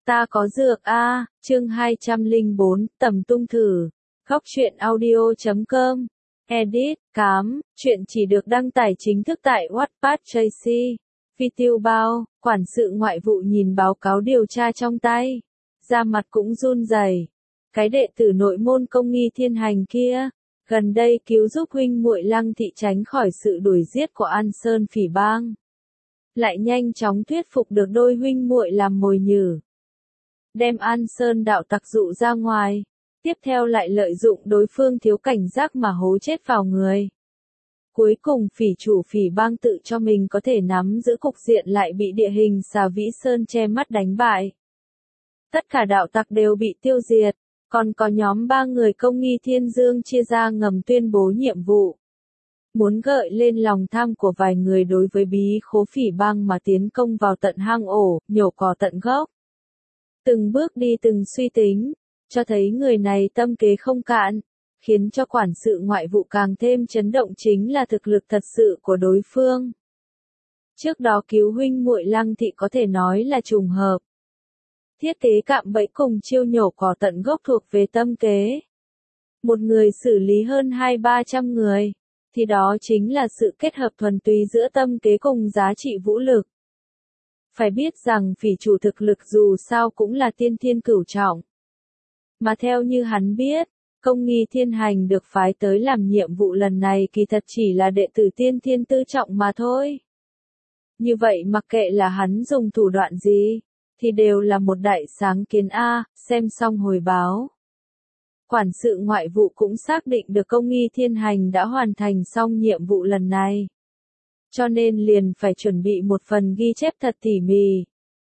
Ta có dược a, chương 204, tầm tung thử. Góc truyện audio.com. Edit, cám, chuyện chỉ được đăng tải chính thức tại Wattpad Tracy. Phi Tiêu Bao, quản sự ngoại vụ nhìn báo cáo điều tra trong tay. Da mặt cũng run rẩy. Cái đệ tử nội môn Công Nghi Thiên Hành kia, gần đây cứu giúp huynh muội Lăng Thị tránh khỏi sự đuổi giết của An Sơn Phỉ Bang. Lại nhanh chóng thuyết phục được đôi huynh muội làm mồi nhử. Đem An Sơn đạo tặc dụ ra ngoài, tiếp theo lại lợi dụng đối phương thiếu cảnh giác mà hố chết vào người. Cuối cùng Phỉ chủ Phỉ Bang tự cho mình có thể nắm giữ cục diện lại bị địa hình Xà Vĩ Sơn che mắt đánh bại. Tất cả đạo tặc đều bị tiêu diệt, còn có nhóm 3 người Công Nghi Thiên Dương chia ra ngầm tuyên bố nhiệm vụ. Muốn gợi lên lòng tham của vài người đối với bí khố Phỉ Bang mà tiến công vào tận hang ổ, nhổ cỏ tận gốc. Từng bước đi từng suy tính, cho thấy người này tâm kế không cạn, khiến cho quản sự ngoại vụ càng thêm chấn động chính là thực lực thật sự của đối phương. Trước đó cứu huynh muội Lăng Thị có thể nói là trùng hợp. Thiết kế cạm bẫy cùng chiêu nhổ cỏ tận gốc thuộc về tâm kế. Một người xử lý hơn 200-300 người, thì đó chính là sự kết hợp thuần túy giữa tâm kế cùng giá trị vũ lực. Phải biết rằng Phỉ chủ thực lực dù sao cũng là tiên thiên cửu trọng. Mà theo như hắn biết, Công Nghi Thiên Hành được phái tới làm nhiệm vụ lần này kỳ thật chỉ là đệ tử tiên thiên tư trọng mà thôi. Như vậy mặc kệ là hắn dùng thủ đoạn gì, thì đều là một đại sáng kiến A, xem xong hồi báo. Quản sự ngoại vụ cũng xác định được Công Nghi Thiên Hành đã hoàn thành xong nhiệm vụ lần này. Cho nên liền phải chuẩn bị một phần ghi chép thật tỉ mỉ.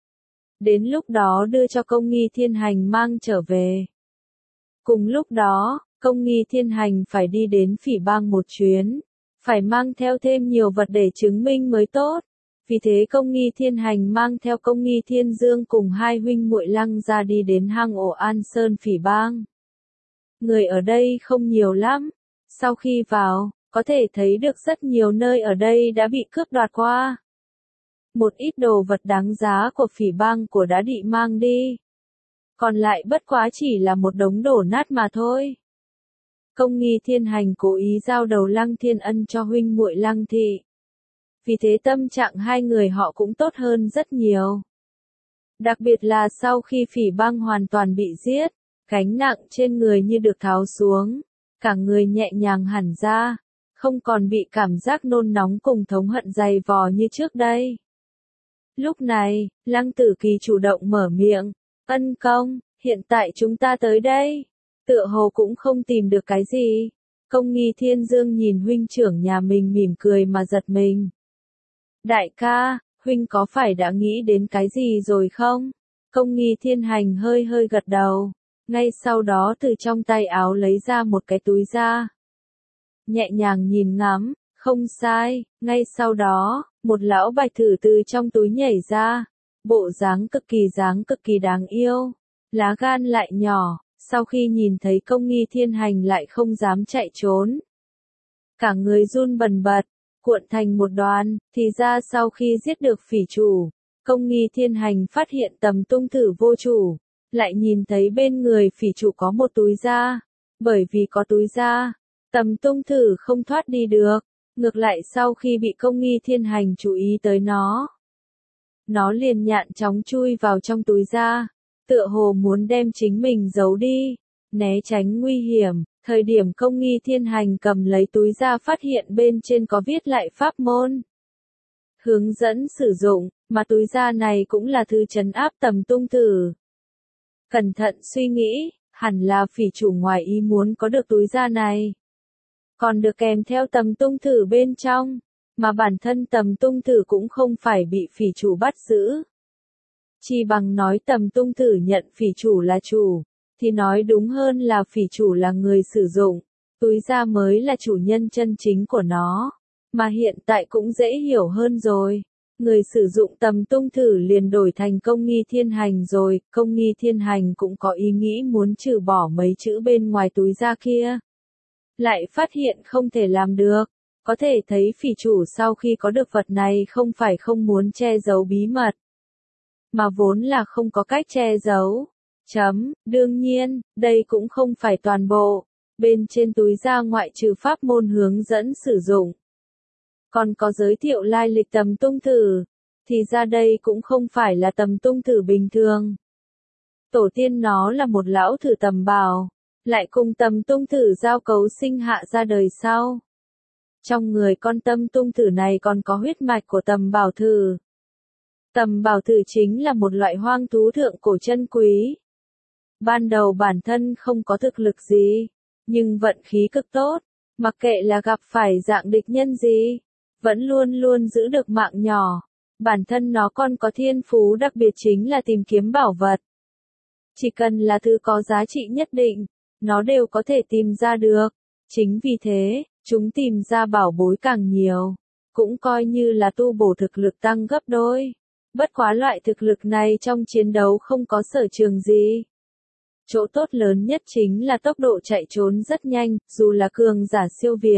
Đến lúc đó đưa cho Công Nghi Thiên Hành mang trở về. Cùng lúc đó, Công Nghi Thiên Hành phải đi đến Phỉ Bang một chuyến, phải mang theo thêm nhiều vật để chứng minh mới tốt. Vì thế Công Nghi Thiên Hành mang theo Công Nghi Thiên Dương cùng hai huynh muội Lăng ra đi đến hang ổ An Sơn Phỉ Bang. Người ở đây không nhiều lắm, sau khi vào, có thể thấy được rất nhiều nơi ở đây đã bị cướp đoạt qua. Một ít đồ vật đáng giá của Phỉ Bang của đã bị mang đi. Còn lại bất quá chỉ là một đống đổ nát mà thôi. Công Nghi Thiên Hành cố ý giao đầu Lăng Thiên Ân cho huynh muội Lăng Thị. Vì thế tâm trạng hai người họ cũng tốt hơn rất nhiều. Đặc biệt là sau khi Phỉ Bang hoàn toàn bị giết, gánh nặng trên người như được tháo xuống, cả người nhẹ nhàng hẳn ra, không còn bị cảm giác nôn nóng cùng thống hận dày vò như trước đây. Lúc này, Lăng Tử Kỳ chủ động mở miệng, Ân công, hiện tại chúng ta tới đây, tựa hồ cũng không tìm được cái gì. Công Nghi Thiên Dương nhìn huynh trưởng nhà mình mỉm cười mà giật mình. Đại ca, huynh có phải đã nghĩ đến cái gì rồi không? Công Nghi Thiên Hành hơi hơi gật đầu, ngay sau đó từ trong tay áo lấy ra một cái túi da. Nhẹ nhàng nhìn ngắm, không sai, ngay sau đó, một lão bạch thử từ trong túi nhảy ra, bộ dáng cực kỳ đáng yêu, lá gan lại nhỏ, sau khi nhìn thấy Công Nghi Thiên Hành lại không dám chạy trốn. Cả người run bần bật, cuộn thành một đoàn, thì ra sau khi giết được Phỉ chủ, Công Nghi Thiên Hành phát hiện tầm tung thử vô chủ, lại nhìn thấy bên người Phỉ chủ có một túi da, bởi vì có túi da, tầm tung thử không thoát đi được, ngược lại sau khi bị Công Nghi Thiên Hành chú ý tới nó liền nhạn chóng chui vào trong túi da, tựa hồ muốn đem chính mình giấu đi, né tránh nguy hiểm. Thời điểm Công Nghi Thiên Hành cầm lấy túi da phát hiện bên trên có viết lại pháp môn. Hướng dẫn sử dụng, mà túi da này cũng là thứ trấn áp tầm tung thử. Cẩn thận suy nghĩ, hẳn là Phỉ chủ ngoài ý muốn có được túi da này. Còn được kèm theo tầm tung thử bên trong, mà bản thân tầm tung thử cũng không phải bị Phỉ chủ bắt giữ. Chỉ bằng nói tầm tung thử nhận Phỉ chủ là chủ, thì nói đúng hơn là Phỉ chủ là người sử dụng, túi da mới là chủ nhân chân chính của nó. Mà hiện tại cũng dễ hiểu hơn rồi. Người sử dụng tầm tung thử liền đổi thành Công Nghi Thiên Hành rồi, Công Nghi Thiên Hành cũng có ý nghĩ muốn trừ bỏ mấy chữ bên ngoài túi da kia. Lại phát hiện không thể làm được, có thể thấy Phỉ chủ sau khi có được vật này không phải không muốn che giấu bí mật. mà vốn là không có cách che giấu. Đương nhiên, đây cũng không phải toàn bộ. Bên trên túi da ngoại trừ pháp môn hướng dẫn sử dụng, còn có giới thiệu lai lịch tầm tung thử, thì ra đây cũng không phải là tầm tung thử bình thường. Tổ tiên nó là một lão thử tầm bảo, lại cùng tầm tung thử giao cấu sinh hạ ra đời sau. Trong người con tầm tung thử này còn có huyết mạch của tầm bảo thử. Tầm bảo thử chính là một loại hoang thú thượng cổ chân quý. Ban đầu bản thân không có thực lực gì, nhưng vận khí cực tốt, mặc kệ là gặp phải dạng địch nhân gì, vẫn luôn luôn giữ được mạng nhỏ. Bản thân nó còn có thiên phú đặc biệt chính là tìm kiếm bảo vật. Chỉ cần là thứ có giá trị nhất định, nó đều có thể tìm ra được. Chính vì thế, chúng tìm ra bảo bối càng nhiều, cũng coi như là tu bổ thực lực tăng gấp đôi. Bất quá loại thực lực này trong chiến đấu không có sở trường gì. Chỗ tốt lớn nhất chính là tốc độ chạy trốn rất nhanh, dù là cường giả siêu việt,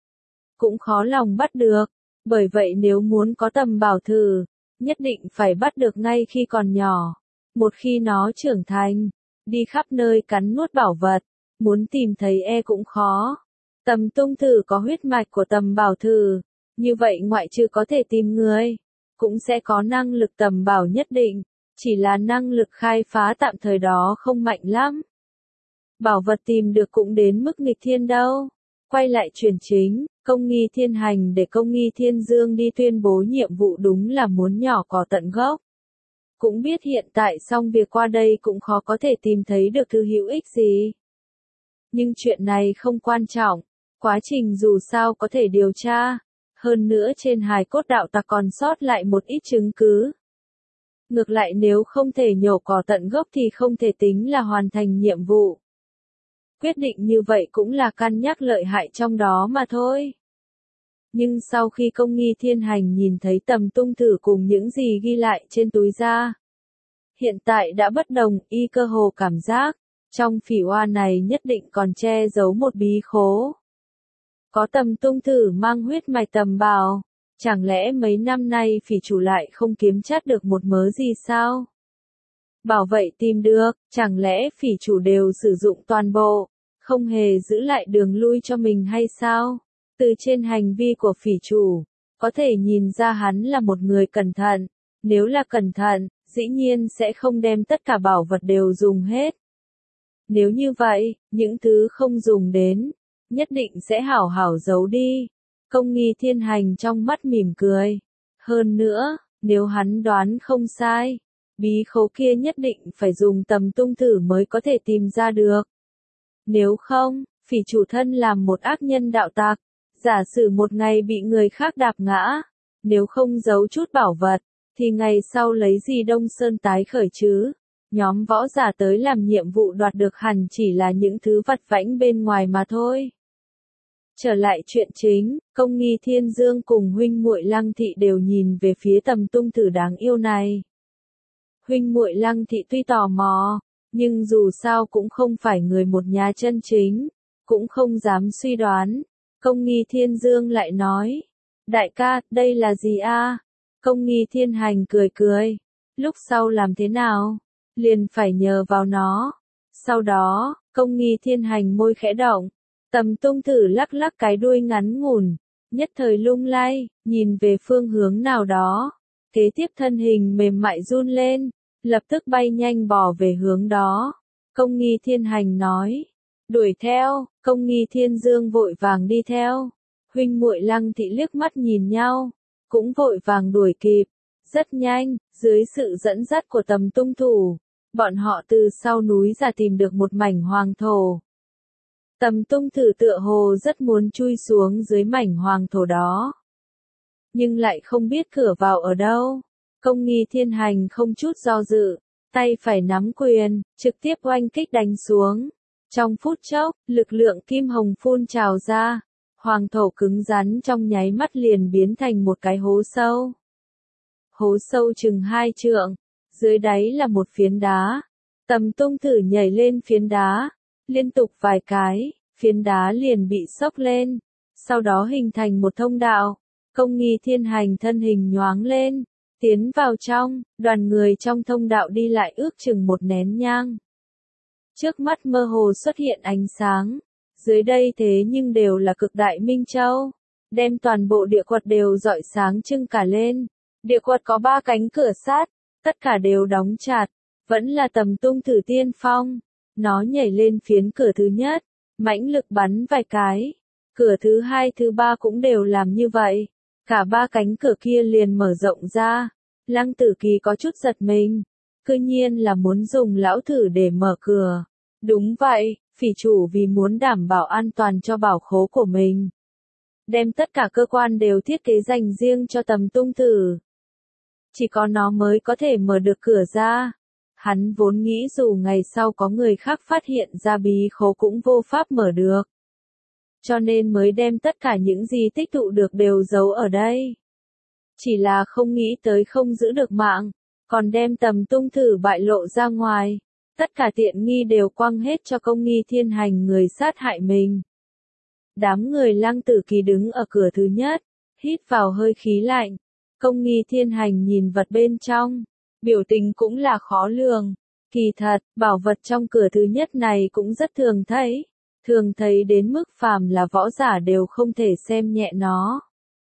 cũng khó lòng bắt được. Bởi vậy nếu muốn có tầm bảo thử, nhất định phải bắt được ngay khi còn nhỏ. Một khi nó trưởng thành, đi khắp nơi cắn nuốt bảo vật, muốn tìm thấy cũng khó. Tầm tung thử có huyết mạch của tầm bảo thử, như vậy ngoại trừ có thể tìm người, cũng sẽ có năng lực tầm bảo nhất định, chỉ là năng lực khai phá tạm thời đó không mạnh lắm. Bảo vật tìm được cũng đến mức nghịch thiên đâu. Quay lại chuyện chính, Công Nghi Thiên hành để Công Nghi Thiên Dương đi tuyên bố nhiệm vụ đúng là muốn nhỏ cỏ tận gốc. Cũng biết hiện tại xong việc qua đây cũng khó có thể tìm thấy được thứ hữu ích gì. Nhưng chuyện này không quan trọng, quá trình dù sao có thể điều tra. Hơn nữa trên hài cốt đạo tặc còn sót lại một ít chứng cứ. Ngược lại nếu không thể nhổ cỏ tận gốc thì không thể tính là hoàn thành nhiệm vụ. Quyết định như vậy cũng là cân nhắc lợi hại trong đó mà thôi. Nhưng sau khi Công Nghi Thiên hành nhìn thấy tầm tung thử cùng những gì ghi lại trên túi da, hiện tại đã bất đồng, y cơ hồ cảm giác, trong phỉ oa này nhất định còn che giấu một bí khố. Có tầm tung thử mang huyết mạch tầm bảo, chẳng lẽ mấy năm nay phỉ chủ lại không kiếm chắc được một mớ gì sao? Bảo vậy tìm được, chẳng lẽ phỉ chủ đều sử dụng toàn bộ, không hề giữ lại đường lui cho mình hay sao? Từ trên hành vi của phỉ chủ, có thể nhìn ra hắn là một người cẩn thận. Nếu là cẩn thận, dĩ nhiên sẽ không đem tất cả bảo vật đều dùng hết. Nếu như vậy, những thứ không dùng đến, nhất định sẽ hảo hảo giấu đi. Công Nghi Thiên hành trong mắt mỉm cười. Hơn nữa, nếu hắn đoán không sai, bí khố kia nhất định phải dùng tầm tung thử mới có thể tìm ra được. Nếu không, phỉ chủ thân làm một ác nhân đạo tặc, giả sử một ngày bị người khác đạp ngã, nếu không giấu chút bảo vật, thì ngày sau lấy gì Đông Sơn tái khởi chứ? Nhóm võ giả tới làm nhiệm vụ đoạt được hẳn chỉ là những thứ vặt vãnh bên ngoài mà thôi. Trở lại chuyện chính, Công Nghi Thiên Dương cùng huynh muội Lăng Thị đều nhìn về phía tầm tung thử đáng yêu này. Huynh muội Lăng Thị tuy tò mò, nhưng dù sao cũng không phải người một nhà chân chính, cũng không dám suy đoán. Công Nghi Thiên Dương lại nói, đại ca, đây là gì a? Công Nghi Thiên hành cười cười, lúc sau làm thế nào? Liền phải nhờ vào nó. Sau đó, Công Nghi Thiên hành môi khẽ động, tầm tung thử lắc lắc cái đuôi ngắn ngủn, nhất thời lung lay, nhìn về phương hướng nào đó. Kế tiếp thân hình mềm mại run lên, lập tức bay nhanh bò về hướng đó. Công Nghi Thiên hành nói, đuổi theo. Công Nghi Thiên Dương vội vàng đi theo. Huynh muội Lăng Thị liếc mắt nhìn nhau, cũng vội vàng đuổi kịp. Rất nhanh, dưới sự dẫn dắt của tầm tung thủ, bọn họ từ sau núi ra tìm được một mảnh hoàng thổ. Tầm tung thử tựa hồ rất muốn chui xuống dưới mảnh hoàng thổ đó, nhưng lại không biết cửa vào ở đâu. Công Nghi Thiên hành không chút do dự, tay phải nắm quyền, trực tiếp oanh kích đánh xuống. Trong phút chốc, lực lượng kim hồng phun trào ra, hoàng thổ cứng rắn trong nháy mắt liền biến thành một cái hố sâu. Hố sâu chừng 2 trượng, dưới đáy là một phiến đá. Tầm tung thử nhảy lên phiến đá, liên tục vài cái, phiến đá liền bị xốc lên, sau đó hình thành một thông đạo. Công Nghi Thiên hành thân hình nhoáng lên, Tiến vào trong, đoàn người trong thông đạo đi lại ước chừng một nén nhang. Trước mắt mơ hồ xuất hiện ánh sáng, dưới đây thế nhưng đều là cực đại minh châu, đem toàn bộ địa quật đều rọi sáng trưng cả lên. Địa quật có 3 cánh cửa sắt, tất cả đều đóng chặt, vẫn là Tầm Tung Thử tiên phong. Nó nhảy lên phiến cửa thứ nhất, mãnh lực bắn vài cái. Cửa thứ 2, thứ 3 cũng đều làm như vậy. Cả 3 cánh cửa kia liền mở rộng ra. Lăng Tử Kỳ có chút giật mình. Cư nhiên là muốn dùng lão thử để mở cửa. Đúng vậy, phỉ chủ vì muốn đảm bảo an toàn cho bảo khố của mình. Đem tất cả cơ quan đều thiết kế dành riêng cho Tầm Tung Thử. Chỉ có nó mới có thể mở được cửa ra. Hắn vốn nghĩ dù ngày sau có người khác phát hiện ra bí khố cũng vô pháp mở được. Cho nên mới đem tất cả những gì tích tụ được đều giấu ở đây. Chỉ là không nghĩ tới không giữ được mạng, còn đem Tầm Tung Thử bại lộ ra ngoài. Tất cả tiện nghi đều quăng hết cho Công Nghi Thiên Hành người sát hại mình. Đám người Lăng Tử Kỳ đứng ở cửa thứ nhất, hít vào hơi khí lạnh. Công Nghi Thiên Hành nhìn vật bên trong, biểu tình cũng là khó lường. Kỳ thật, bảo vật trong cửa thứ nhất này cũng rất thường thấy đến mức phàm là võ giả đều không thể xem nhẹ nó.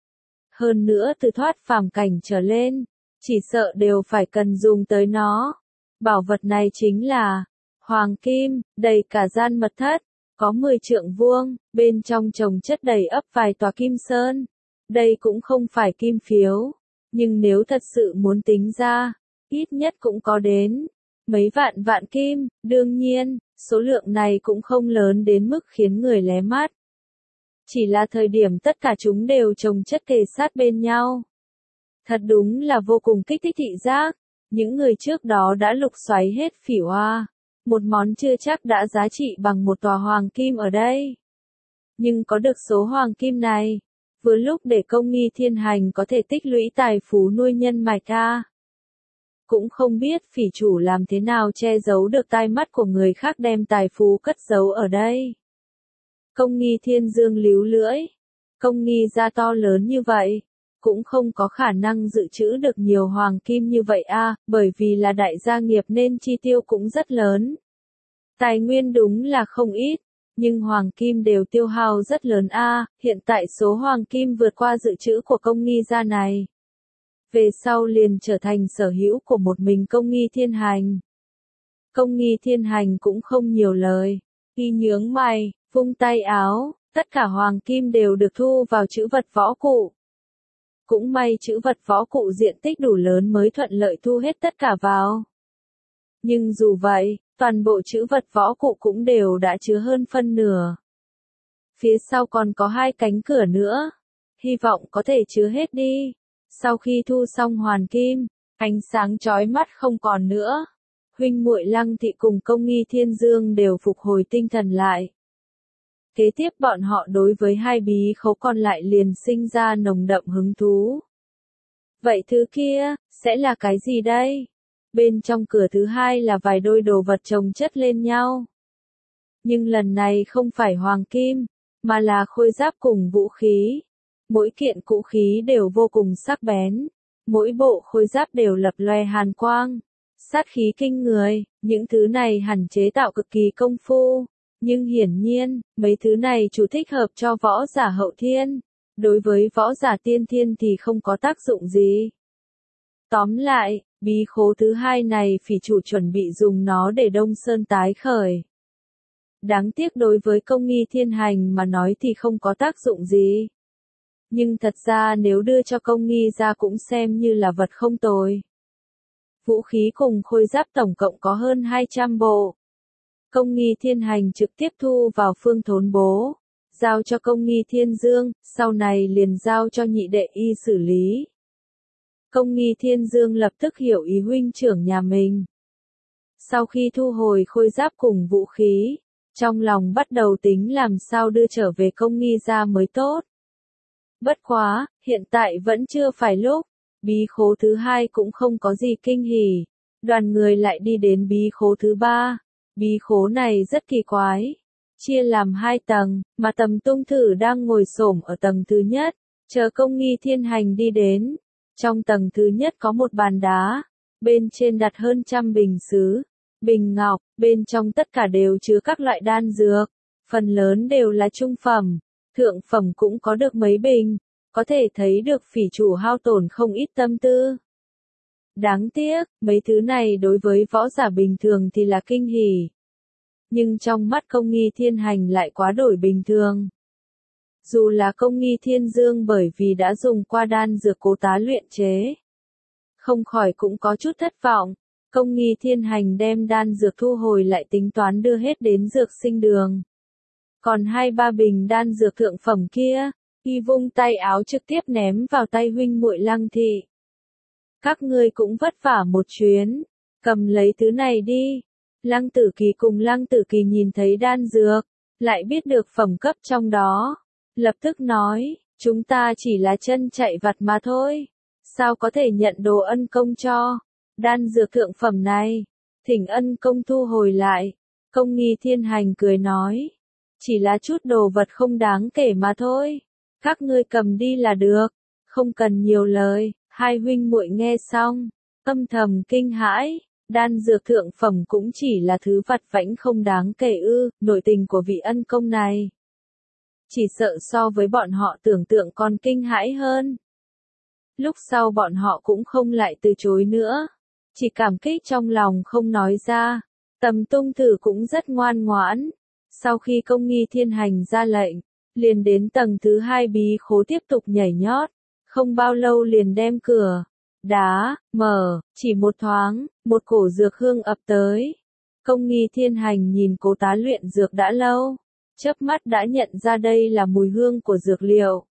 Hơn nữa từ thoát phàm cảnh trở lên, chỉ sợ đều phải cần dùng tới nó. Bảo vật này chính là hoàng kim, đầy cả gian mật thất, có 10 trượng vuông, bên trong chồng chất đầy ắp vài tòa kim sơn. Đây cũng không phải kim phiếu, nhưng nếu thật sự muốn tính ra, ít nhất cũng có đến mấy vạn kim. Đương nhiên, số lượng này cũng không lớn đến mức khiến người lé mắt. Chỉ là thời điểm tất cả chúng đều chồng chất kề sát bên nhau. Thật đúng là vô cùng kích thích thị giác. Những người trước đó đã lục xoáy hết phỉ hoa. Một món chưa chắc đã giá trị bằng một tòa hoàng kim ở đây. Nhưng có được số hoàng kim này, vừa lúc để Công Nghi Thiên Hành có thể tích lũy tài phú nuôi nhân mạch a. Cũng không biết phỉ chủ làm thế nào che giấu được tai mắt của người khác đem tài phú cất giấu ở đây. Công Nghi Thiên Dương líu lưỡi. Công Nghi gia to lớn như vậy, cũng không có khả năng dự trữ được nhiều hoàng kim như vậy a, bởi vì là đại gia nghiệp nên chi tiêu cũng rất lớn. Tài nguyên đúng là không ít, nhưng hoàng kim đều tiêu hao rất lớn a, hiện tại số hoàng kim vượt qua dự trữ của Công Nghi gia này. Về sau liền trở thành sở hữu của một mình Công Nghi Thiên Hành. Công Nghi Thiên Hành cũng không nhiều lời, y nhướng mày, vung tay áo, tất cả hoàng kim đều được thu vào trữ vật võ cụ. Cũng may trữ vật võ cụ diện tích đủ lớn mới thuận lợi thu hết tất cả vào. Nhưng dù vậy, toàn bộ trữ vật võ cụ cũng đều đã chứa hơn phân nửa. Phía sau còn có 2 cánh cửa nữa, hy vọng có thể chứa hết đi. Sau khi thu xong hoàn kim, ánh sáng chói mắt không còn nữa. Huynh muội Lăng Thị cùng Công Nghi Thiên Dương đều phục hồi tinh thần lại. Kế tiếp bọn họ đối với 2 bí khố còn lại liền sinh ra nồng đậm hứng thú. Vậy thứ kia, sẽ là cái gì đây? Bên trong cửa thứ 2 là vài đôi đồ vật chồng chất lên nhau. Nhưng lần này không phải hoàng kim, mà là khôi giáp cùng vũ khí. Mỗi kiện vũ khí đều vô cùng sắc bén. Mỗi bộ khôi giáp đều lập loè hàn quang. Sát khí kinh người, những thứ này hẳn chế tạo cực kỳ công phu. Nhưng hiển nhiên, mấy thứ này chủ thích hợp cho võ giả hậu thiên. Đối với võ giả tiên thiên thì không có tác dụng gì. Tóm lại, bí khố thứ 2 này phỉ chủ chuẩn bị dùng nó để Đông Sơn tái khởi. Đáng tiếc đối với Công Nghi Thiên Hành mà nói thì không có tác dụng gì. Nhưng thật ra nếu đưa cho Công Nghi ra cũng xem như là vật không tồi. Vũ khí cùng khôi giáp tổng cộng có hơn 200 bộ. Công Nghi Thiên Hành trực tiếp thu vào phương thốn bố, giao cho Công Nghi Thiên Dương, sau này liền giao cho nhị đệ y xử lý. Công Nghi Thiên Dương lập tức hiểu ý huynh trưởng nhà mình. Sau khi thu hồi khôi giáp cùng vũ khí, trong lòng bắt đầu tính làm sao đưa trở về Công Nghi ra mới tốt. Bất quá, hiện tại vẫn chưa phải lúc, bí khố thứ 2 cũng không có gì kinh hỉ. Đoàn người lại đi đến bí khố thứ 3. Bí khố này rất kỳ quái, chia làm 2 tầng, mà Tầm Tung Thử đang ngồi xổm ở tầng thứ nhất, chờ Công Nghi Thiên Hành đi đến. Trong tầng thứ nhất có một bàn đá, bên trên đặt hơn 100 bình sứ, bình ngọc, bên trong tất cả đều chứa các loại đan dược, phần lớn đều là trung phẩm, thượng phẩm cũng có được mấy bình, có thể thấy được phỉ chủ hao tổn không ít tâm tư. Đáng tiếc, mấy thứ này đối với võ giả bình thường thì là kinh hỉ. Nhưng trong mắt Công Nghi Thiên Hành lại quá đổi bình thường. Dù là Công Nghi Thiên Dương bởi vì đã dùng qua đan dược Cố Tá luyện chế, không khỏi cũng có chút thất vọng. Công Nghi Thiên Hành đem đan dược thu hồi lại tính toán đưa hết đến dược sinh đường. Còn 2-3 bình đan dược thượng phẩm kia, y vung tay áo trực tiếp ném vào tay huynh muội Lăng Thị. Các ngươi cũng vất vả một chuyến, cầm lấy thứ này đi. Lăng Tử Kỳ cùng Lăng Tử Kỳ nhìn thấy đan dược, lại biết được phẩm cấp trong đó, lập tức nói, chúng ta chỉ là chân chạy vặt mà thôi, sao có thể nhận đồ ân công cho, đan dược thượng phẩm này, thỉnh ân công thu hồi lại. Công Nghi Thiên Hành cười nói, chỉ là chút đồ vật không đáng kể mà thôi, các ngươi cầm đi là được, không cần nhiều lời. Hai huynh muội nghe xong, âm thầm kinh hãi, đan dược thượng phẩm cũng chỉ là thứ vặt vãnh không đáng kể ư, nội tình của vị ân công này. Chỉ sợ so với bọn họ tưởng tượng còn kinh hãi hơn. Lúc sau bọn họ cũng không lại từ chối nữa, chỉ cảm kích trong lòng không nói ra. Tầm Tung Thử cũng rất ngoan ngoãn, sau khi Công Nghi Thiên Hành ra lệnh, liền đến tầng thứ 2 bí khố tiếp tục nhảy nhót. Không bao lâu liền đem cửa đá mở, chỉ một thoáng, một cổ dược hương ập tới. Công Nghi Thiên Hành nhìn Cố Tá luyện dược đã lâu, chớp mắt đã nhận ra đây là mùi hương của dược liệu.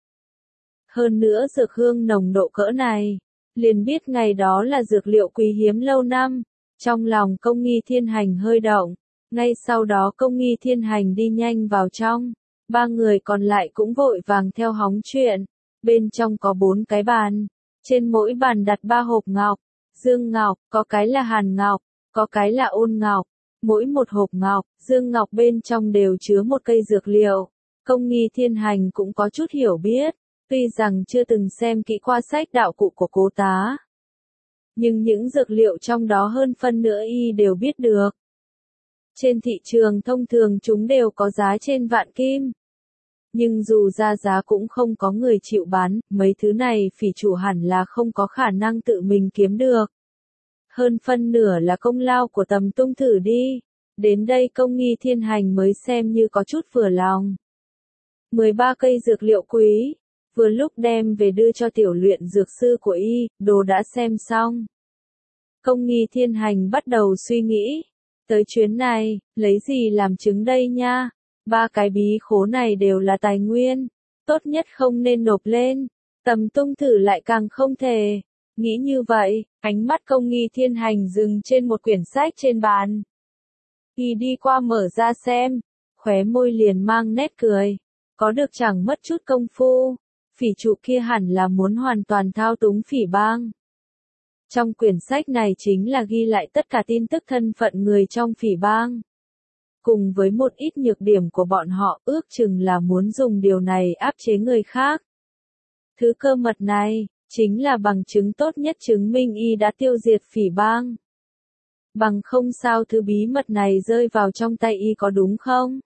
Hơn nữa dược hương nồng độ cỡ này, liền biết ngày đó là dược liệu quý hiếm lâu năm. Trong lòng Công Nghi Thiên Hành hơi động, ngay sau đó Công Nghi Thiên Hành đi nhanh vào trong, 3 người còn lại cũng vội vàng theo hóng chuyện. Bên trong có 4 cái bàn, trên mỗi bàn đặt 3 hộp ngọc, dương ngọc, có cái là hàn ngọc, có cái là ôn ngọc, mỗi một hộp ngọc, dương ngọc bên trong đều chứa một cây dược liệu. Công Nghi Thiên Hành cũng có chút hiểu biết, tuy rằng chưa từng xem kỹ qua sách đạo cụ của Cố Tá, nhưng những dược liệu trong đó hơn phân nửa y đều biết được. Trên thị trường thông thường chúng đều có giá trên vạn kim. Nhưng dù ra giá cũng không có người chịu bán, mấy thứ này phỉ chủ hẳn là không có khả năng tự mình kiếm được. Hơn phân nửa là công lao của Tầm Tung Thử đi. Đến đây Công Nghi Thiên Hành mới xem như có chút vừa lòng. 13 cây dược liệu quý, vừa lúc đem về đưa cho tiểu luyện dược sư của y, đồ đã xem xong. Công Nghi Thiên Hành bắt đầu suy nghĩ, tới chuyến này, lấy gì làm chứng đây nha? 3 cái bí khố này đều là tài nguyên, tốt nhất không nên nộp lên. Tầm Tung Thử lại càng không thể. Nghĩ như vậy, ánh mắt Công Nghi Thiên Hành dừng trên một quyển sách trên bàn. Y đi qua mở ra xem, khóe môi liền mang nét cười. Có được chẳng mất chút công phu, phỉ chủ kia hẳn là muốn hoàn toàn thao túng phỉ bang. Trong quyển sách này chính là ghi lại tất cả tin tức thân phận người trong phỉ bang. Cùng với một ít nhược điểm của bọn họ, ước chừng là muốn dùng điều này áp chế người khác. Thứ cơ mật này, chính là bằng chứng tốt nhất chứng minh y đã tiêu diệt phỉ bang. Bằng không sao thứ bí mật này rơi vào trong tay y có đúng không?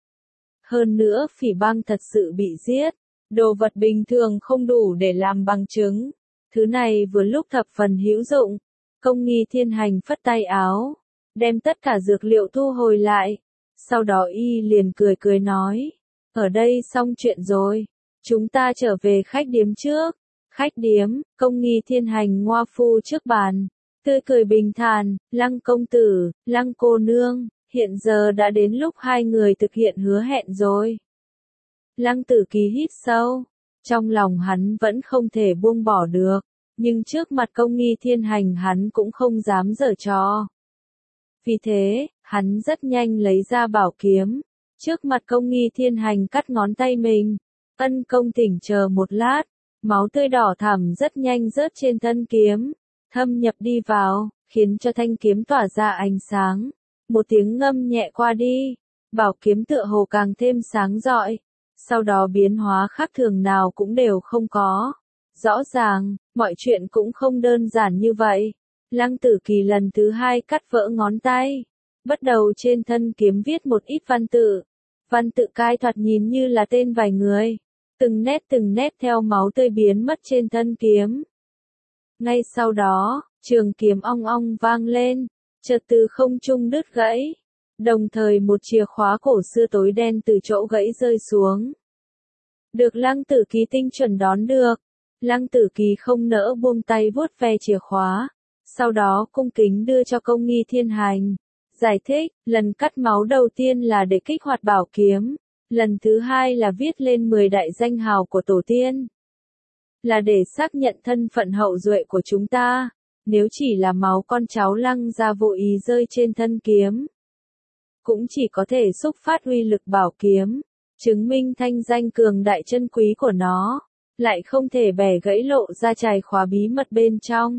Hơn nữa phỉ bang thật sự bị giết, đồ vật bình thường không đủ để làm bằng chứng. Thứ này vừa lúc thập phần hữu dụng. Công Nghi Thiên Hành phất tay áo, đem tất cả dược liệu thu hồi lại. Sau đó y liền cười cười nói, ở đây xong chuyện rồi, chúng ta trở về khách điếm trước. Khách điếm, Công Nghi Thiên Hành ngoa phu trước bàn, tươi cười bình thản, Lăng công tử, Lăng cô nương, hiện giờ đã đến lúc hai người thực hiện hứa hẹn rồi. Lăng Tử Kỳ hít sâu, trong lòng hắn vẫn không thể buông bỏ được, nhưng trước mặt Công Nghi Thiên Hành hắn cũng không dám giở trò. Vì thế, hắn rất nhanh lấy ra bảo kiếm, trước mặt Công Nghi Thiên Hành cắt ngón tay mình. Ân công thỉnh chờ một lát, máu tươi đỏ thẳm rất nhanh rớt trên thân kiếm, thâm nhập đi vào, khiến cho thanh kiếm tỏa ra ánh sáng. Một tiếng ngâm nhẹ qua đi, bảo kiếm tựa hồ càng thêm sáng rọi, sau đó biến hóa khác thường nào cũng đều không có. Rõ ràng, mọi chuyện cũng không đơn giản như vậy. Lăng Tử Kỳ lần thứ hai cắt vỡ ngón tay, bắt đầu trên thân kiếm viết một ít văn tự. Văn tự cai thoạt nhìn như là tên vài người. Từng nét theo máu tươi biến mất trên thân kiếm. Ngay sau đó, trường kiếm ong ong vang lên, chợt từ không trung đứt gãy. Đồng thời một chìa khóa cổ xưa tối đen từ chỗ gãy rơi xuống. Được Lăng Tử Kỳ tinh chuẩn đón được. Lăng Tử Kỳ không nỡ buông tay vuốt ve chìa khóa. Sau đó cung kính đưa cho Công Nghi Thiên Hành. Giải thích, lần cắt máu đầu tiên là để kích hoạt bảo kiếm. Lần thứ hai là viết lên 10 đại danh hào của tổ tiên. Là để xác nhận thân phận hậu duệ của chúng ta. Nếu chỉ là máu con cháu Lăng gia vô ý rơi trên thân kiếm, cũng chỉ có thể xúc phát uy lực bảo kiếm, chứng minh thanh danh cường đại chân quý của nó, lại không thể bẻ gãy lộ ra chìa khóa bí mật bên trong.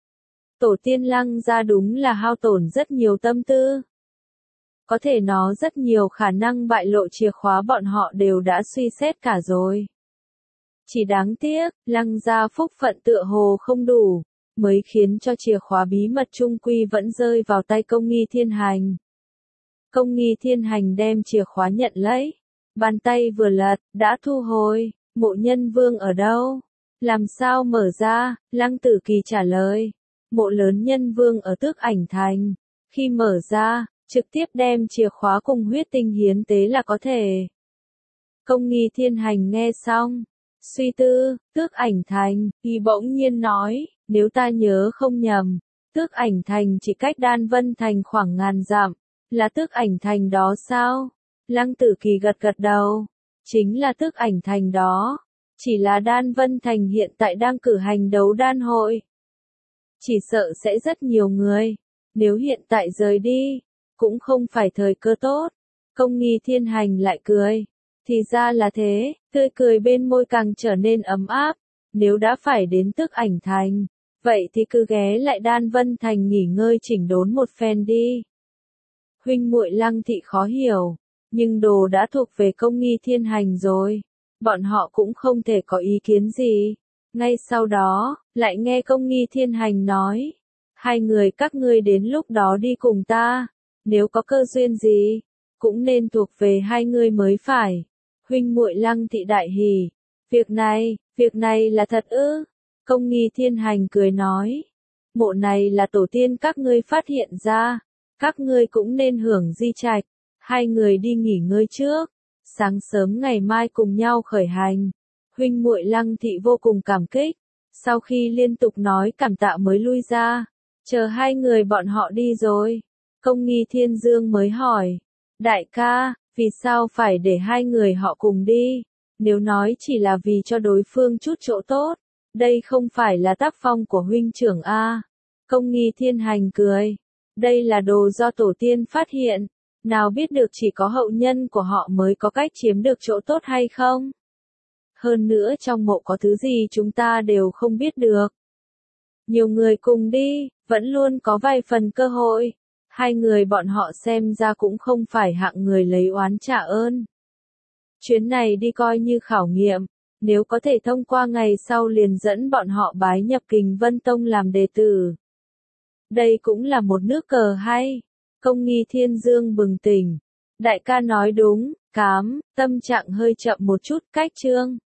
Tổ tiên Lăng gia đúng là hao tổn rất nhiều tâm tư. Có thể nó rất nhiều khả năng bại lộ chìa khóa bọn họ đều đã suy xét cả rồi. Chỉ đáng tiếc, Lăng gia phúc phận tựa hồ không đủ, mới khiến cho chìa khóa bí mật trung quy vẫn rơi vào tay Công Nghi Thiên Hành. Công Nghi Thiên Hành đem chìa khóa nhận lấy. Bàn tay vừa lật, đã thu hồi. Mộ Nhân Vương ở đâu? Làm sao mở ra? Lăng Tử Kỳ trả lời. Mộ Lớn Nhân Vương ở Tước Ảnh Thành. Khi mở ra, trực tiếp đem chìa khóa cùng huyết tinh hiến tế là có thể. Công Nghi Thiên Hành nghe xong, suy tư, Tước Ảnh Thành, y bỗng nhiên nói, nếu ta nhớ không nhầm, Tước Ảnh Thành chỉ cách Đan Vân Thành khoảng ngàn dặm, là Tước Ảnh Thành đó sao? Lăng Tử Kỳ gật gật đầu, chính là Tước Ảnh Thành đó, chỉ là Đan Vân Thành hiện tại đang cử hành đấu đan hội. Chỉ sợ sẽ rất nhiều người, nếu hiện tại rời đi, cũng không phải thời cơ tốt. Công Nghi Thiên Hành lại cười. Thì ra là thế, tươi cười bên môi càng trở nên ấm áp. Nếu đã phải đến Tước Ảnh Thành, vậy thì cứ ghé lại Đan Vân Thành nghỉ ngơi chỉnh đốn một phen đi. Huynh muội Lăng thị khó hiểu, nhưng đồ đã thuộc về Công Nghi Thiên Hành rồi. Bọn họ cũng không thể có ý kiến gì. Ngay sau đó, lại nghe Công Nghi Thiên Hành nói. Hai người các ngươi đến lúc đó đi cùng ta. Nếu có cơ duyên gì, cũng nên thuộc về hai người mới phải. Huynh muội Lăng thị đại hỉ. Việc này là thật ư? Công Nghi Thiên Hành cười nói. Mộ này là tổ tiên các ngươi phát hiện ra. Các ngươi cũng nên hưởng di trạch. Hai người đi nghỉ ngơi trước. Sáng sớm ngày mai cùng nhau khởi hành. Huynh muội Lăng thị vô cùng cảm kích. Sau khi liên tục nói cảm tạ mới lui ra. Chờ hai người bọn họ đi rồi. Công Nghi Thiên Dương mới hỏi. Đại ca, vì sao phải để hai người họ cùng đi? Nếu nói chỉ là vì cho đối phương chút chỗ tốt, đây không phải là tác phong của huynh trưởng a. Công Nghi Thiên Hành cười. Đây là đồ do tổ tiên phát hiện. Nào biết được chỉ có hậu nhân của họ mới có cách chiếm được chỗ tốt hay không? Hơn nữa trong mộ có thứ gì chúng ta đều không biết được. Nhiều người cùng đi, vẫn luôn có vài phần cơ hội. Hai người bọn họ xem ra cũng không phải hạng người lấy oán trả ơn. Chuyến này đi coi như khảo nghiệm, nếu có thể thông qua ngày sau liền dẫn bọn họ bái nhập Kình Vân Tông làm đệ tử. Đây cũng là một nước cờ hay. Công Nghi Thiên Dương bừng tỉnh. Đại ca nói đúng, tâm trạng hơi chậm một chút, cách chương.